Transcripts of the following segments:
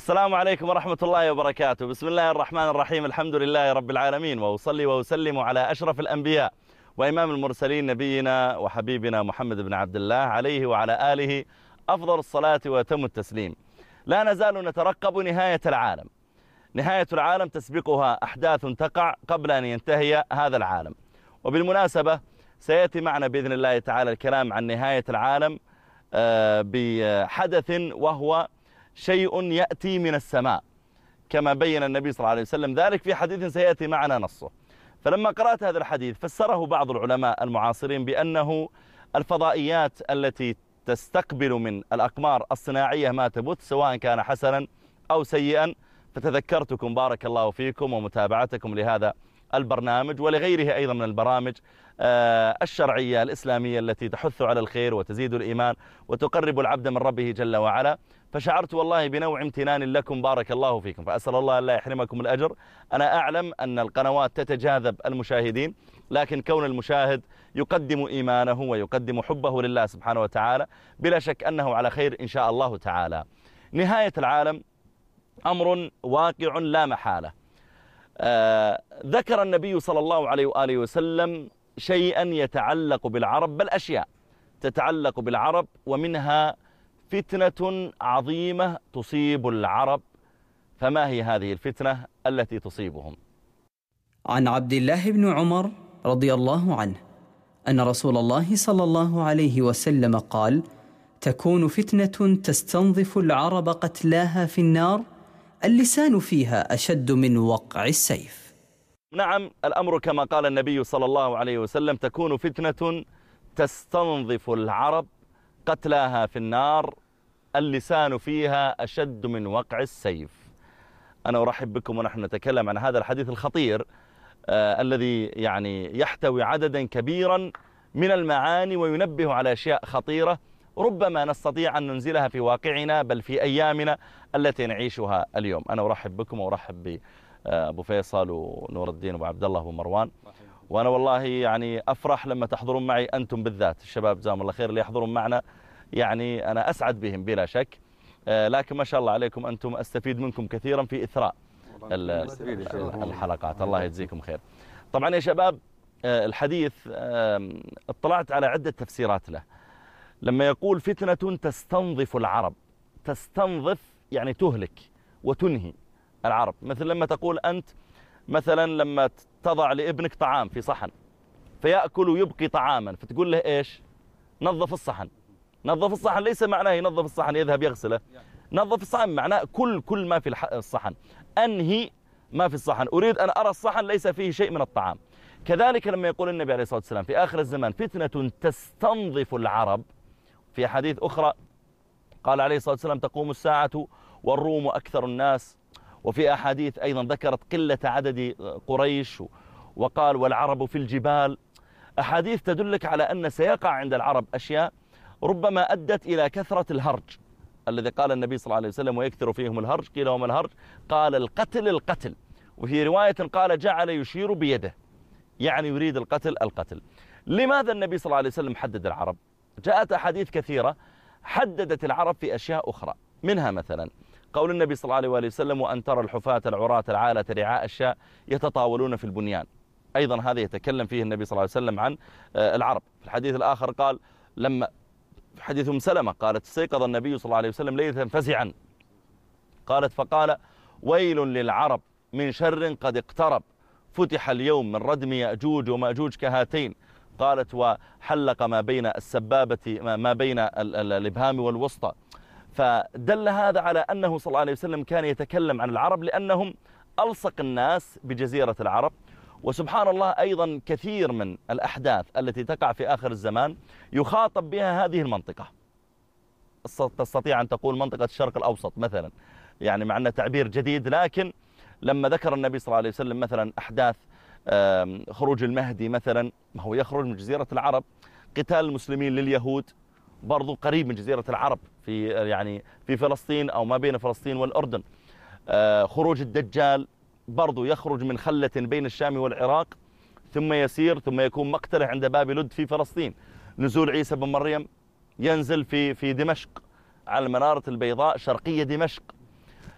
السلام عليكم ورحمة الله وبركاته. بسم الله الرحمن الرحيم. الحمد لله رب العالمين، وأصلي وأسلم على أشرف الأنبياء وإمام المرسلين نبينا وحبيبنا محمد بن عبد الله عليه وعلى آله أفضل الصلاة وأتم التسليم. لا نزال نترقب نهاية العالم. نهاية العالم تسبقها أحداث تقع قبل أن ينتهي هذا العالم. وبالمناسبة سيأتي معنا بإذن الله تعالى الكلام عن نهاية العالم بحدث، وهو شيء يأتي من السماء كما بين النبي صلى الله عليه وسلم ذلك في حديث سيأتي معنا نصه. فلما قرأت هذا الحديث فسره بعض العلماء المعاصرين بأنه الفضائيات التي تستقبل من الأقمار الصناعية ما تبث سواء كان حسنا أو سيئا، فتذكرتكم بارك الله فيكم ومتابعتكم لهذا البرنامج ولغيره أيضا من البرامج الشرعية الإسلامية التي تحث على الخير وتزيد الإيمان وتقرب العبد من ربه جل وعلا. فشعرت والله بنوع امتنان لكم بارك الله فيكم، فأسأل الله أن لا يحرمكم الأجر. أنا أعلم أن القنوات تتجاذب المشاهدين، لكن كون المشاهد يقدم إيمانه ويقدم حبه لله سبحانه وتعالى بلا شك أنه على خير إن شاء الله تعالى. نهاية العالم أمر واقع لا محالة. ذكر النبي صلى الله عليه وآله وسلم شيئا يتعلق بالعرب، بل أشياء تتعلق بالعرب، ومنها فتنة عظيمة تصيب العرب. فما هي هذه الفتنة التي تصيبهم؟ عن عبد الله بن عمر رضي الله عنه أن رسول الله صلى الله عليه وسلم قال: تكون فتنة تستنظف العرب قتلاها في النار، اللسان فيها أشد من وقع السيف. نعم، الأمر كما قال النبي صلى الله عليه وسلم: تكون فتنة تستنظف العرب قتلاها في النار، اللسان فيها أشد من وقع السيف. أنا أرحب بكم ونحن نتكلم عن هذا الحديث الخطير الذي يعني يحتوي عددا كبيرا من المعاني وينبه على أشياء خطيرة ربما نستطيع أن ننزلها في واقعنا بل في أيامنا التي نعيشها اليوم. أنا أرحب بكم وأرحب بأبو فيصل ونور الدين وأبو عبد الله ومروان. وأنا والله يعني أفرح لما تحضرون معي أنتم بالذات، الشباب جزاهم الله خير اللي يحضرون معنا، يعني أنا أسعد بهم بلا شك. لكن ما شاء الله عليكم أنتم أستفيد منكم كثيرا في إثراء الحلقات. الله يجزيكم خير. طبعا يا شباب الحديث اطلعت على عدة تفسيرات له. لما يقول فتنة تستنظف العرب، تستنظف يعني تهلك وتنهي العرب. مثل لما تقول أنت مثلا لما تضع لابنك طعام في صحن فيأكل ويبقي طعاما، فتقول له إيش؟ نظف الصحن. نظف الصحن ليس معناه ينظف الصحن يذهب يغسله، نظف الصحن معناه كل ما في الصحن، أنهي ما في الصحن. أريد أن أرى الصحن ليس فيه شيء من الطعام. كذلك لما يقول النبي عليه الصلاة والسلام في آخر الزمان فتنة تستنظف العرب، في حديث أخرى قال عليه الصلاة والسلام: تقوم الساعة والروم أكثر الناس. وفي أحاديث أيضا ذكرت قلة عدد قريش، وقال: والعرب في الجبال. أحاديث تدلك على أن سيقع عند العرب أشياء ربما أدت إلى كثرة الهرج الذي قال النبي صلى الله عليه وسلم: ويكثر فيهم الهرج. قيل وما الهرج؟ قال: القتل. وفي رواية قال: جعل يشير بيده، يعني يريد القتل. لماذا النبي صلى الله عليه وسلم حدد العرب؟ جاءت أحاديث كثيرة حددت العرب في أشياء أخرى، منها مثلا قول النبي صلى الله عليه وسلم: وأن ترى الحفاة العراة العالة رعاء الشاء يتطاولون في البنيان. أيضا هذا يتكلم فيه النبي صلى الله عليه وسلم عن العرب. في الحديث الآخر قال لما في حديث أم سلمة قالت: استيقظ النبي صلى الله عليه وسلم ليلة فزعا، قالت: فقال: ويل للعرب من شر قد اقترب، فتح اليوم من ردم يأجوج ومأجوج كهاتين. قالت: وحلق ما بين السبابة ما بين الإبهام والوسطى. فدل هذا على أنه صلى الله عليه وسلم كان يتكلم عن العرب لأنهم ألصق الناس بجزيرة العرب. وسبحان الله أيضا كثير من الأحداث التي تقع في آخر الزمان يخاطب بها هذه المنطقة. تستطيع أن تقول منطقة الشرق الأوسط مثلا، يعني مع أنه تعبير جديد، لكن لما ذكر النبي صلى الله عليه وسلم مثلا أحداث خروج المهدي مثلا، ما هو يخرج من جزيرة العرب. قتال المسلمين لليهود برضو قريب من جزيرة العرب في فلسطين أو ما بين فلسطين والأردن. خروج الدجال برضو يخرج من خلة بين الشام والعراق ثم يسير ثم يكون مقتله عند باب لد في فلسطين. نزول عيسى بن مريم ينزل في دمشق على المنارة البيضاء شرقية دمشق.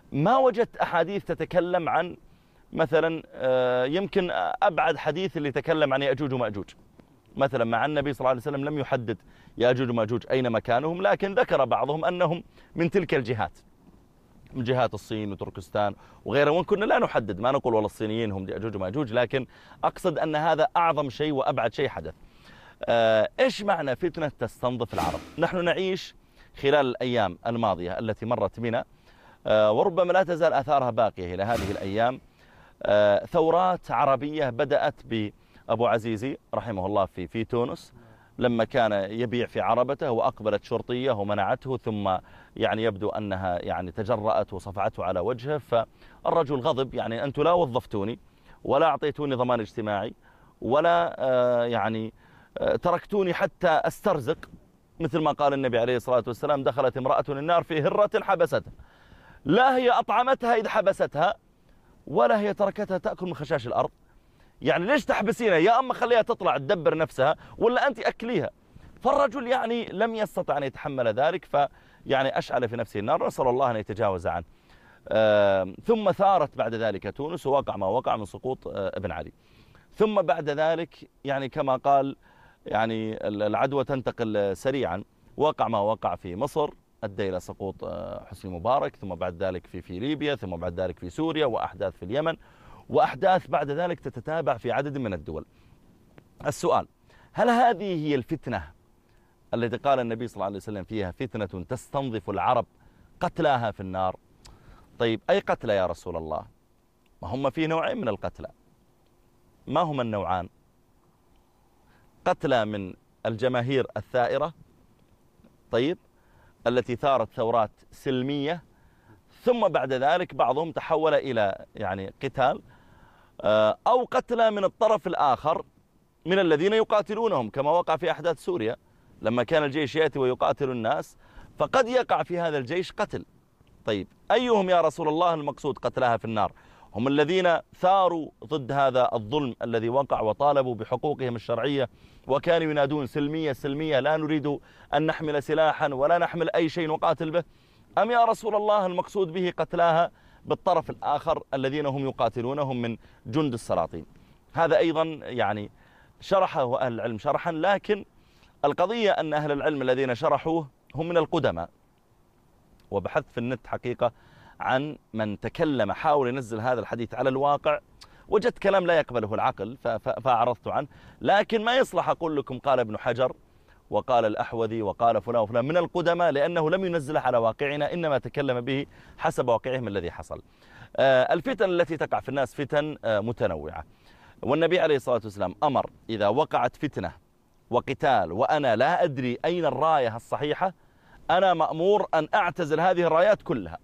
ما وجدت أحاديث تتكلم عن مثلا يمكن أبعد حديث اللي يتكلم عن يأجوج ومأجوج مثلا، مع النبي صلى الله عليه وسلم لم يحدد يأجوج ومأجوج أين مكانهم، لكن ذكر بعضهم أنهم من تلك الجهات، من جهات الصين وتركستان وغيرها، وإن كنا لا نحدد، ما نقول والله الصينيين هم يأجوج ومأجوج، لكن أقصد أن هذا أعظم شيء وأبعد شيء حدث. إيش معنى فتنة تستنظف العرب؟ نحن نعيش خلال الأيام الماضية التي مرت بنا، وربما لا تزال آثارها باقية إلى هذه الأيام، ثورات عربية بدأت بأبو عزيزي رحمه الله في تونس، لما كان يبيع في عربته وأقبلت شرطية ومنعته، ثم يعني يبدو أنها يعني تجرأت وصفعته على وجهه، فالرجل غضب، يعني أنتم لا وظفتوني ولا أعطيتوني ضمان اجتماعي ولا يعني تركتوني حتى أسترزق، مثل ما قال النبي عليه الصلاة والسلام: دخلت امرأة النار في هرة حبستها، لا هي أطعمتها إذ حبستها ولا هي تركتها تأكل من خشاش الأرض. يعني ليش تحبسينها؟ يا أما خليها تطلع تدبر نفسها ولا أنت أكليها. فالرجل يعني لم يستطع أن يتحمل ذلك، فيعني أشعل في نفسه النار، نسأل الله أن يتجاوز عنه. ثم ثارت بعد ذلك تونس، ووقع ما وقع من سقوط ابن علي. ثم بعد ذلك يعني كما قال يعني العدوى تنتقل سريعا، وقع ما وقع في مصر أدى إلى سقوط حسني مبارك، ثم بعد ذلك في ليبيا، ثم بعد ذلك في سوريا، وأحداث في اليمن، وأحداث بعد ذلك تتتابع في عدد من الدول. السؤال: هل هذه هي الفتنة التي قال النبي صلى الله عليه وسلم فيها فتنة تستنظف العرب قتلاها في النار؟ طيب أي قتلى يا رسول الله؟ ما هم في نوعين من القتلى. ما هما النوعان؟ قتلى من الجماهير الثائرة، طيب، التي ثارت ثورات سلمية، ثم بعد ذلك بعضهم تحول إلى يعني قتال، أو قتلى من الطرف الآخر من الذين يقاتلونهم، كما وقع في أحداث سوريا لما كان الجيش يأتي ويقاتل الناس، فقد يقع في هذا الجيش قتل. طيب أيهم يا رسول الله المقصود قتلها في النار؟ هم الذين ثاروا ضد هذا الظلم الذي وقع وطالبوا بحقوقهم الشرعية، وكانوا ينادون سلمية سلمية، لا نريد أن نحمل سلاحا ولا نحمل أي شيء نقاتل به؟ أم يا رسول الله المقصود به قتلاها بالطرف الآخر الذين هم يقاتلونهم من جند السلاطين؟ هذا أيضا يعني شرحه أهل العلم شرحا، لكن القضية أن أهل العلم الذين شرحوه هم من القدماء، وبحثت في النت حقيقة عن من تكلم حاول ينزل هذا الحديث على الواقع، وجدت كلام لا يقبله العقل فأعرضت عنه، لكن ما يصلح أقول لكم قال ابن حجر وقال الأحوذي وقال فلان وفلان من القدماء، لأنه لم ينزله على واقعنا، إنما تكلم به حسب واقعهم الذي حصل. الفتن التي تقع في الناس فتن متنوعة، والنبي عليه الصلاة والسلام أمر إذا وقعت فتنة وقتال وأنا لا أدري أين الراية الصحيحة، أنا مأمور أن أعتزل هذه الرايات كلها،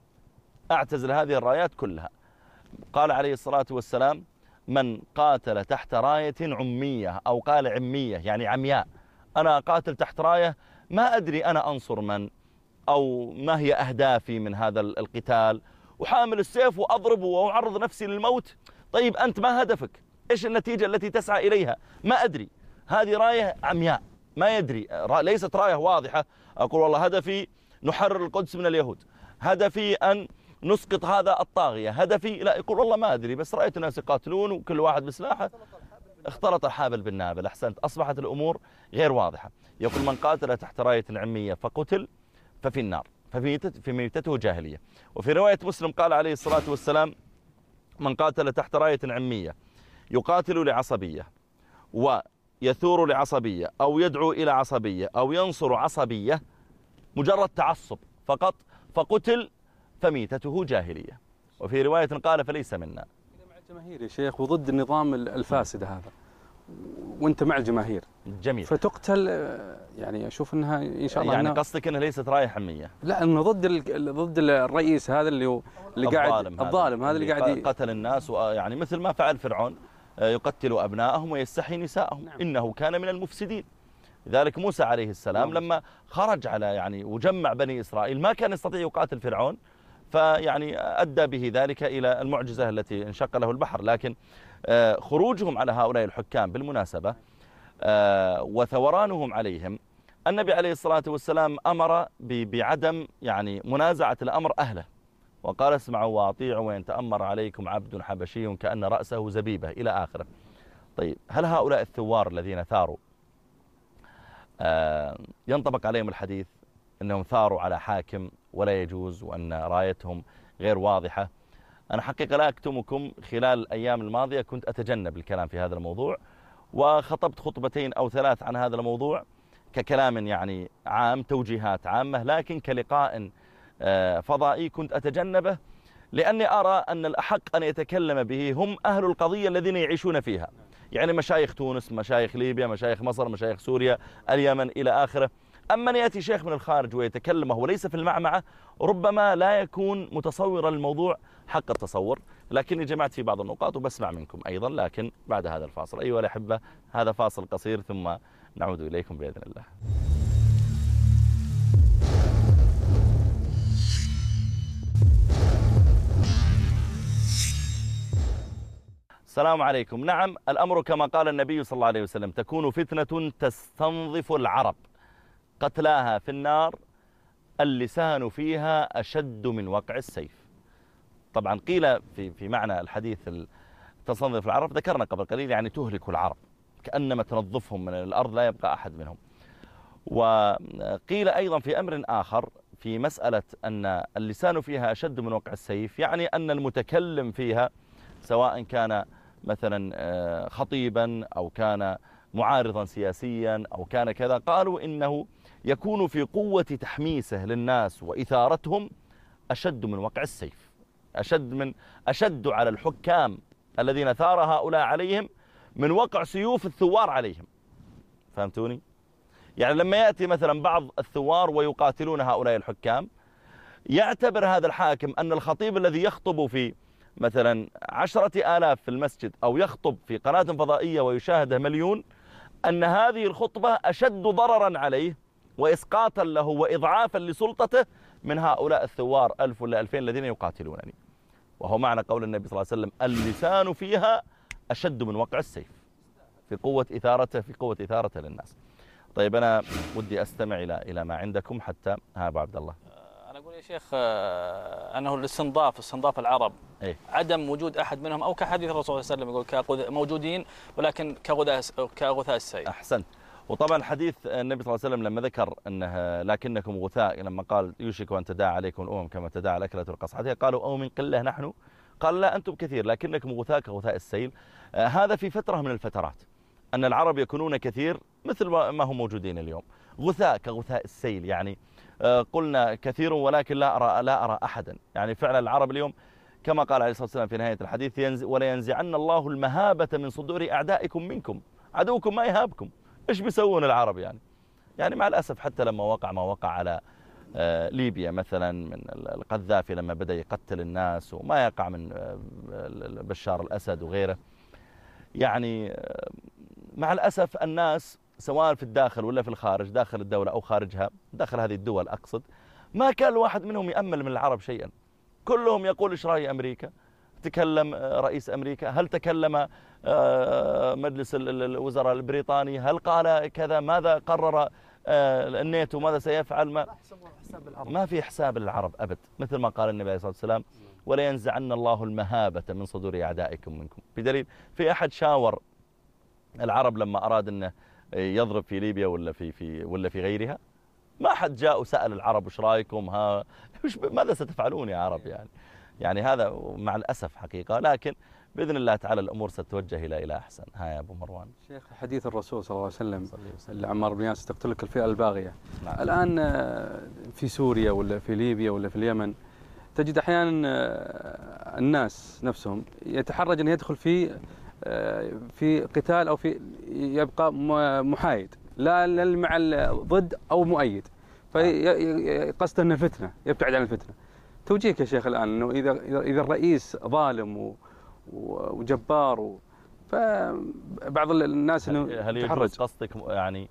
أعتزل هذه الرايات كلها. قال عليه الصلاة والسلام: من قاتل تحت راية عمية، أو قال عمية يعني عمياء، أنا قاتل تحت راية ما أدري أنا أنصر من أو ما هي أهدافي من هذا القتال، وحامل السيف وأضرب وأعرض نفسي للموت. طيب أنت ما هدفك؟ إيش النتيجة التي تسعى إليها؟ ما أدري. هذه راية عمياء ما يدري، ليست راية واضحة. أقول والله هدفي نحرر القدس من اليهود، هدفي أن نسقط هذا الطاغية، هدفي لا، يقول والله ما أدري، بس رأيت الناس يقاتلون وكل واحد بسلاحه، اختلط الحابل بالنابل. أحسنت، أصبحت الأمور غير واضحة. يقول: من قاتل تحت راية عمية فقتل ففي النار، في ميتته جاهلية. وفي رواية مسلم قال عليه الصلاة والسلام: من قاتل تحت راية عمية يقاتل لعصبية ويثور لعصبية أو يدعو إلى عصبية أو ينصر عصبية، مجرد تعصب فقط، فقتل فميتته جاهلية. وفي رواية قال: فليس منا. مع الجماهير يا شيخ وضد النظام الفاسد هذا، وانت مع الجماهير، جميل، فتقتل، يعني اشوف انها ان شاء الله يعني قصدك انها ليست رايه حميه؟ لا، انه ضد الرئيس هذا اللي قاعد الظالم هذا اللي قاعد قتل الناس، يعني مثل ما فعل فرعون، يقتل ابنائهم ويستحيي نساءهم. نعم. انه كان من المفسدين. لذلك موسى عليه السلام لما خرج على يعني وجمع بني اسرائيل ما كان يستطيع يقاتل فرعون، فيعني أدى به ذلك إلى المعجزة التي انشق له البحر. لكن خروجهم على هؤلاء الحكام بالمناسبة وثورانهم عليهم، النبي عليه الصلاة والسلام أمر بعدم يعني منازعة الأمر أهله، وقال اسمعوا واطيعوا وإن تأمر عليكم عبد حبشي كأن رأسه زبيبة إلى آخره. طيب هل هؤلاء الثوار الذين ثاروا ينطبق عليهم الحديث أنهم ثاروا على حاكم ولا يجوز وأن رايتهم غير واضحة؟ أنا حقيقة لا أكتمكم، خلال الأيام الماضية كنت أتجنب الكلام في هذا الموضوع، وخطبت خطبتين أو 3 عن هذا الموضوع ككلام يعني عام، توجيهات عامة، لكن كلقاء فضائي كنت أتجنبه، لأني أرى أن الأحق أن يتكلم به هم أهل القضية الذين يعيشون فيها، يعني مشايخ تونس، مشايخ ليبيا، مشايخ مصر، مشايخ سوريا، اليمن إلى آخره. أما أن يأتي شيخ من الخارج ويتكلم وهو ليس في المعمعة ربما لا يكون متصورا الموضوع حق التصور. لكني جمعت في بعض النقاط وبسمع منكم أيضا، لكن بعد هذا الفاصل. أيها الأحبة، هذا فاصل قصير ثم نعود إليكم بإذن الله. السلام عليكم. نعم، الأمر كما قال النبي صلى الله عليه وسلم: تكون فتنة تستنظف العرب قتلاها في النار اللسان فيها أشد من وقع السيف. طبعا قيل في معنى الحديث تستنظف العرب، ذكرنا قبل قليل يعني تهلك العرب، كأنما تنظفهم من الأرض لا يبقى أحد منهم. وقيل أيضا في أمر آخر في مسألة أن اللسان فيها أشد من وقع السيف، يعني أن المتكلم فيها سواء كان مثلا خطيبا أو كان معارضا سياسيا أو كان كذا، قالوا إنه يكون في قوة تحميسه للناس وإثارتهم أشد من وقع السيف، أشد على الحكام الذين ثار هؤلاء عليهم من وقع سيوف الثوار عليهم. فهمتوني؟ يعني لما يأتي مثلا بعض الثوار ويقاتلون هؤلاء الحكام، يعتبر هذا الحاكم أن الخطيب الذي يخطب في مثلا 10,000 في المسجد أو يخطب في قناة فضائية ويشاهده 1,000,000، أن هذه الخطبة أشد ضررا عليه وإسقاطا له وإضعافا لسلطته من هؤلاء الثوار 1000 ولا 2000 الذين يقاتلونني. وهو معنى قول النبي صلى الله عليه وسلم: اللسان فيها أشد من وقع السيف، في قوة إثارته للناس. طيب أنا ودي أستمع إلى ما عندكم حتى أبو عبد الله. أنا أقول يا شيخ أنه استنضاف العرب، إيه؟ عدم وجود أحد منهم، أو كحديث الرسول صلى الله عليه وسلم يقول موجودين ولكن كغثاء السيل. أحسنت. وطبعا حديث النبي صلى الله عليه وسلم لما ذكر أنه لكنكم غثاء، لما قال يوشك أن تداعى عليكم الأمم كما تداعى الأكلة القصعة، قالوا أو من قلة نحن؟ قال لا، أنتم كثير لكنكم غثاء كغثاء السيل. هذا في فترة من الفترات أن العرب يكونون كثير مثل ما هم موجودين اليوم، غثاء كغثاء السيل، يعني قلنا كثير ولكن لا أرى أحدا. يعني فعلا العرب اليوم كما قال عليه الصلاة والسلام في نهاية الحديث: ولا ينزعن الله المهابة من صدور أعدائكم منكم. عدوكم ما يهابكم. إيش بيسوون العرب يعني مع الأسف حتى لما وقع ما وقع على ليبيا مثلا من القذافي لما بدأ يقتل الناس، وما يقع من بشار الأسد وغيره، يعني مع الأسف الناس سواء في الداخل ولا في الخارج، داخل الدولة أو خارجها، داخل هذه الدول أقصد، ما كان الواحد منهم يأمل من العرب شيئا. كلهم يقول إيش رأي أمريكا؟ تكلم رئيس أمريكا؟ هل تكلم مجلس الوزراء البريطاني؟ هل قال كذا؟ ماذا قرر الناتو؟ ماذا سيفعل؟ ما في حساب للعرب أبد، مثل ما قال النبي عليه الصلاة والسلام: ولا ينزعن الله المهابة من صدور أعدائكم منكم. بدليل في أحد شاور العرب لما أراد أنه يضرب في ليبيا ولا في غيرها؟ ما حد جاء وسأل العرب وش رايكم؟ ماذا ستفعلون يا عرب؟ يعني هذا مع الأسف حقيقة، لكن بإذن الله تعالى الأمور ستتوجه إلى أحسن. يا أبو مروان. شيخ، حديث الرسول صلى الله عليه وسلم: عمار بن ياسر تقتلك الفئة الباغية. نعم. الآن في سوريا ولا في ليبيا ولا في اليمن تجد أحيانا الناس نفسهم يتحرج أن يدخل في قتال أو يبقى محايد، لا مع ضد أو مؤيد، فقصد أن الفتنة يبتعد عن الفتنة. توجيهك يا شيخ الآن أنه إذا الرئيس ظالم وجبار فبعض الناس هل يجوز قصدك يعني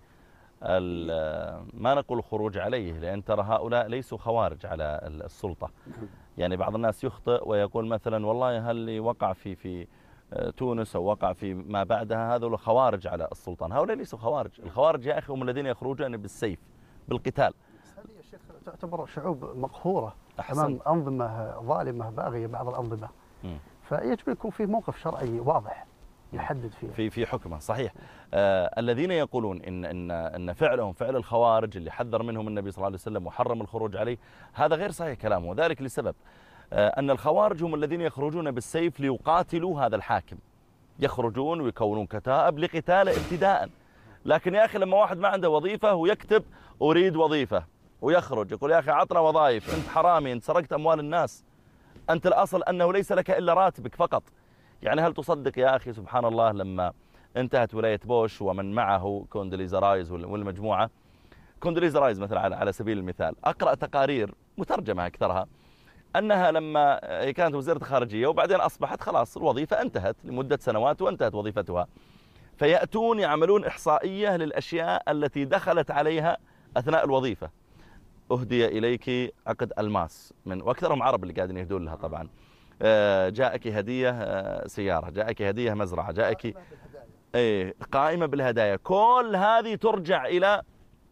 ما نقول الخروج عليه، لأن ترى هؤلاء ليسوا خوارج على السلطة. يعني بعض الناس يخطئ ويقول مثلا والله هل وقع في تونس أو وقع في ما بعدها هذول خوارج على السلطان. هؤلاء ليسوا خوارج. الخوارج يا أخي هم الذين يخرجون بالسيف بالقتال. هذه يا شيخ تعتبر شعوب مقهورة. أمام أنظمة ظالمة باغية بعض الأنظمة. فيجب يكون فيه موقف شرعي واضح يحدد فيه في حكمه. صحيح. الذين يقولون إن فعلهم فعل الخوارج اللي حذر منهم النبي صلى الله عليه وسلم وحرم الخروج عليه، هذا غير صحيح كلامه، وذلك لسبب أن الخوارج هم الذين يخرجون بالسيف ليقاتلوا هذا الحاكم، يخرجون ويكونون كتائب لقتاله ابتداء. لكن يا أخي لما واحد ما عنده وظيفة ويكتب أريد وظيفة ويخرج يقول يا أخي عطنا وظائف، أنت حرامي، أنت سرقت أموال الناس، أنت الأصل أنه ليس لك إلا راتبك فقط. يعني هل تصدق يا أخي سبحان الله لما انتهت ولاية بوش ومن معه كوندوليزا رايز والمجموعة، كوندوليزا رايز مثلا على سبيل المثال، أقرأ تقارير مترجمة أكثرها أنها لما هي كانت وزيرة الخارجية وبعدين أصبحت خلاص الوظيفة انتهت لمدة سنوات وانتهت وظيفتها، فيأتون يعملون إحصائية للأشياء التي دخلت عليها أثناء الوظيفة. أهدي إليك عقد ألماس وأكثرهم عرب اللي قاعدين يهدون لها طبعا، جاءك هدية سيارة، جاءك هدية مزرعة، جاءك قائمة بالهدايا. كل هذه ترجع إلى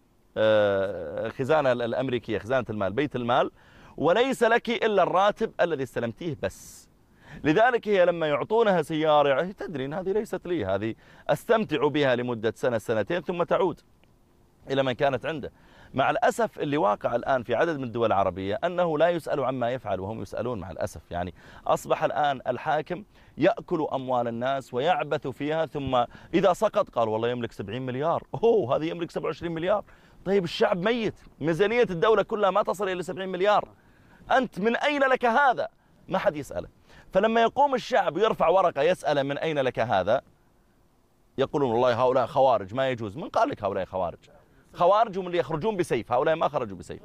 خزانة الأمريكية، خزانة المال، بيت المال، وليس لك إلا الراتب الذي استلمتيه بس. لذلك هي لما يعطونها سيارة تدري إن هذه ليست لي، هذه أستمتع بها لمدة سنة سنتين ثم تعود إلى من كانت عنده. مع الأسف اللي واقع الآن في عدد من الدول العربية أنه لا يسأل عما يفعل وهم يسألون مع الأسف. يعني أصبح الآن الحاكم يأكل أموال الناس ويعبث فيها، ثم إذا سقط قال والله يملك 70 مليار، هذه يملك 27 مليار. طيب الشعب ميت، ميزانية الدولة كلها ما تصل إلى 70 مليار، أنت من أين لك هذا؟ ما حد يسأله. فلما يقوم الشعب يرفع ورقة يسأل من أين لك هذا، يقولون والله هؤلاء خوارج ما يجوز. من قال لك هؤلاء خوارج؟ خوارج هم اللي يخرجون بسيف، هؤلاء ما خرجوا بسيف،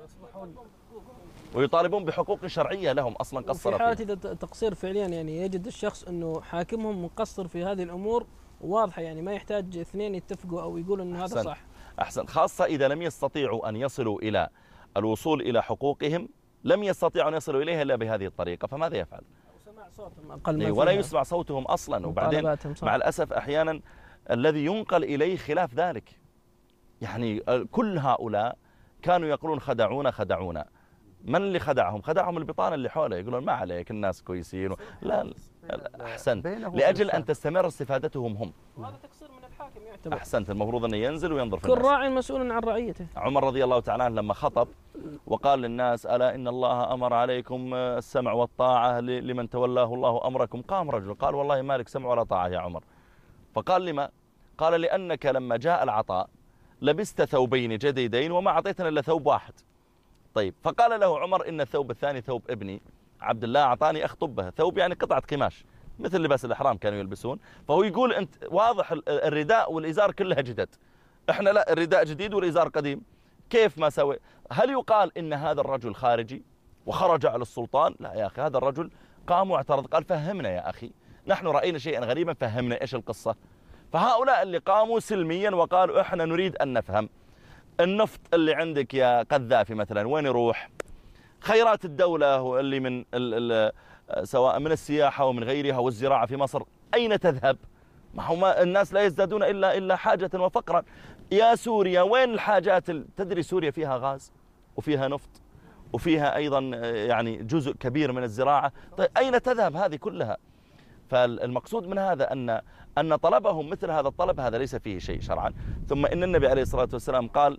ويطالبون بحقوق شرعية لهم أصلا قصر في حالة إذا تقصير فعليا يعني يجد الشخص أنه حاكمهم مقصر في هذه الأمور واضحة، يعني ما يحتاج اثنين يتفقوا أو يقولوا أنه هذا صح. أحسن، خاصة إذا لم يستطيعوا أن يصلوا إلى الوصول إلى حقوقهم، لم يستطيعوا أن يصلوا إليها إلا بهذه الطريقة، فماذا يفعل؟ سماع صوتهم أقل ولا يسمع صوتهم أصلا. وبعدين مع الأسف أحيانا الذي ينقل إليه خلاف ذلك. يعني كل هؤلاء كانوا يقولون خدعونا. من اللي خدعهم؟ خدعهم البطانة اللي حوله، يقولون ما عليك الناس كويسين لا أحسنت، لأجل أن تستمر استفادتهم هم. وهذا تقصير من الحاكم يعتبر. أحسنت، المفروض أنه ينزل وينظر في كل راع مسؤول عن رعيته. عمر رضي الله تعالى عنه لما خطب وقال للناس ألا إن الله أمر عليكم السمع والطاعة لمن تولاه الله أمركم، قام رجل قال والله ما لك سمع ولا طاعة يا عمر. فقال لما؟ قال لأنك لما جاء العطاء لبست ثوبين جديدين وما أعطيتنا إلا ثوب واحد. طيب، فقال له عمر إن الثوب الثاني ثوب ابني عبد الله أعطاني أخطب به، ثوب يعني قطعة قماش مثل لباس الإحرام كانوا يلبسون. فهو يقول أنت واضح الرداء والإزار كلها جدد، إحنا لا، الرداء جديد والإزار قديم، كيف ما سوي؟ هل يقال إن هذا الرجل خارجي وخرج على السلطان؟ لا يا أخي، هذا الرجل قام واعترض قال فهمنا يا أخي، نحن رأينا شيئا غريبا فهمنا إيش القصة. فهؤلاء اللي قاموا سلميا وقالوا إحنا نريد أن نفهم النفط اللي عندك يا قذافي مثلا وين يروح؟ خيرات الدولة اللي من سواء من السياحة ومن غيرها والزراعة في مصر أين تذهب؟ ما هو الناس لا يزدادون إلا حاجة وفقرا. يا سوريا وين الحاجات؟ تدري سوريا فيها غاز وفيها نفط وفيها أيضا يعني جزء كبير من الزراعة. طيب أين تذهب هذه كلها؟ فالمقصود من هذا أن طلبهم مثل هذا الطلب هذا ليس فيه شيء شرعا. ثم إن النبي عليه الصلاة والسلام قال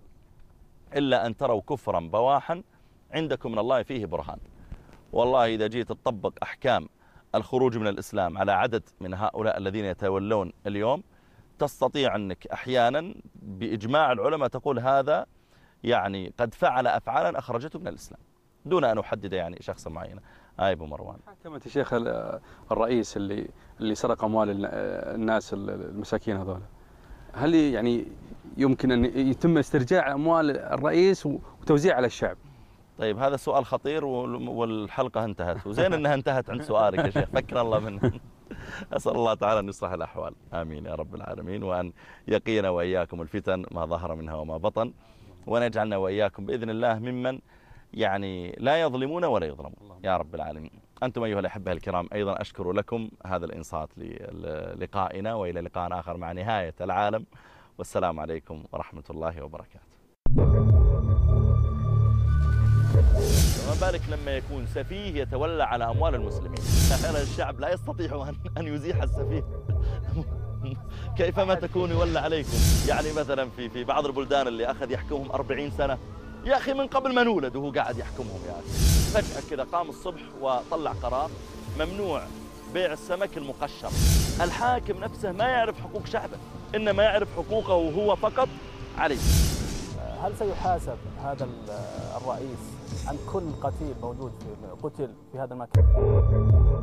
إلا أن تروا كفرا بواحا عندكم من الله فيه برهان. والله إذا جيت تطبق أحكام الخروج من الإسلام على عدد من هؤلاء الذين يتولون اليوم، تستطيع أنك أحيانا بإجماع العلماء تقول هذا يعني قد فعل أفعالا أخرجته من الإسلام دون أن أحدد يعني شخصا معينا. أبو مروان، حكمت الشيخ الرئيس اللي سرق أموال الناس المساكين هذول، هل يعني يمكن أن يتم استرجاع أموال الرئيس وتوزيع على الشعب؟ طيب هذا سؤال خطير والحلقة انتهت، وزين أنها انتهت عند سؤالك يا شيخ، فكر الله منه. أسأل الله تعالى أن يصلح الأحوال، آمين يا رب العالمين، وأن يقينا وإياكم الفتن ما ظهر منها وما بطن، وأن يجعلنا وإياكم بإذن الله ممن يعني لا يظلمون ولا يظلمون يا رب العالمين. أنتم أيها الأحبة الكرام أيضا أشكر لكم هذا الإنصات للقائنا، وإلى لقاء آخر مع نهاية العالم، والسلام عليكم ورحمة الله وبركاته. فما بالك لما يكون سفيه يتولى على أموال المسلمين. أحيانا الشعب لا يستطيع أن يزيح السفيه. كيفما تكون يولى عليكم. يعني مثلا في بعض البلدان اللي أخذ يحكمهم 40 سنة، يا أخي من قبل ما نولد وهو قاعد يحكمهم. يا أخي فجأة كذا قام الصبح وطلع قرار ممنوع بيع السمك المقشر. الحاكم نفسه ما يعرف حقوق شعبه، إنما يعرف حقوقه هو فقط عليه. هل سيحاسب هذا الرئيس عن كل قتيل موجود قتل في هذا المكان؟